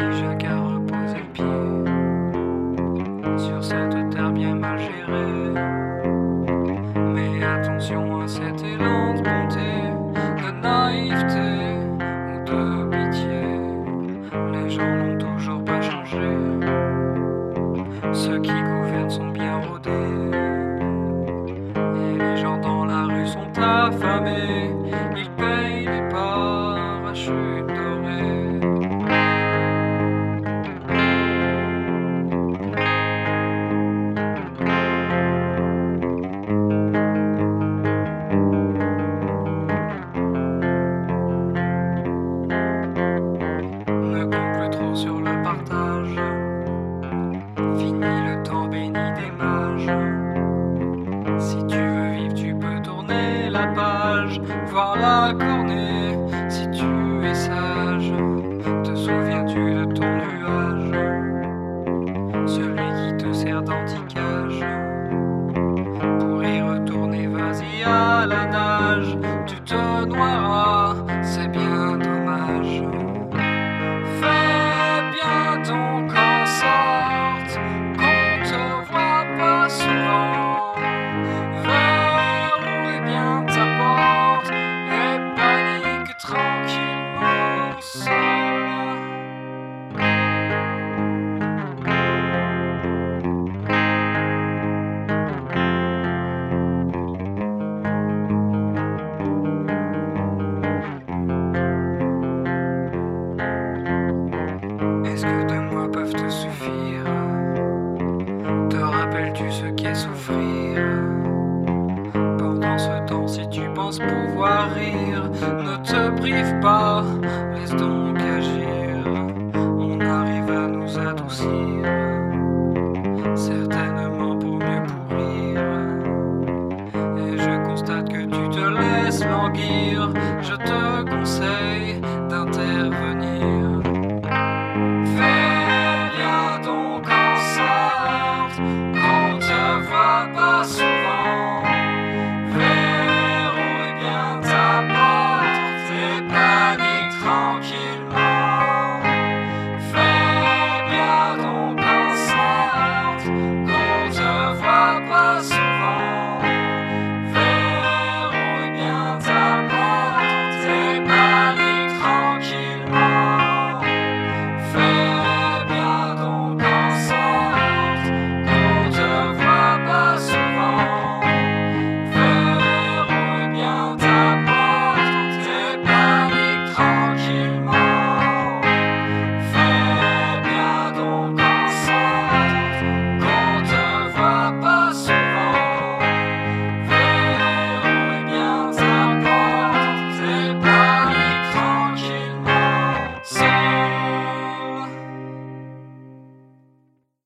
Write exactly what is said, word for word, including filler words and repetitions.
petit Jacquard reposait le pied sur cette terre bien mal gérée. Mais attention à cet élan de bonté, de naïveté ou de pitié. Les gens n'ont toujours pas changé. Ceux qui gouvernent sont bien rodés. Et les gens dans la rue sont affamés. Ils payent des parachutes dorés. Ne compte plus trop sur le partage. Fini le temps béni des mages. Si tu veux vivre, tu peux tourner la page, voir la cornée. Si tu es sage, te souviens-tu de ton nuage, celui qui te sert d'anti-cage? Pour y retourner, vas-y à la nage. Tu te noieras, c'est bien dommage. Fais bien ton qu'en sorte, qu'on te voit pas souvent. Vers où est bien ta porte, et panique tranquillement seul. Est-ce que deux mois peuvent te suffire? Te rappelles-tu ce qu'est souffrir? Pendant ce temps, si tu penses pouvoir rire, ne te prive pas, laisse donc agir. On arrive à nous adoucir.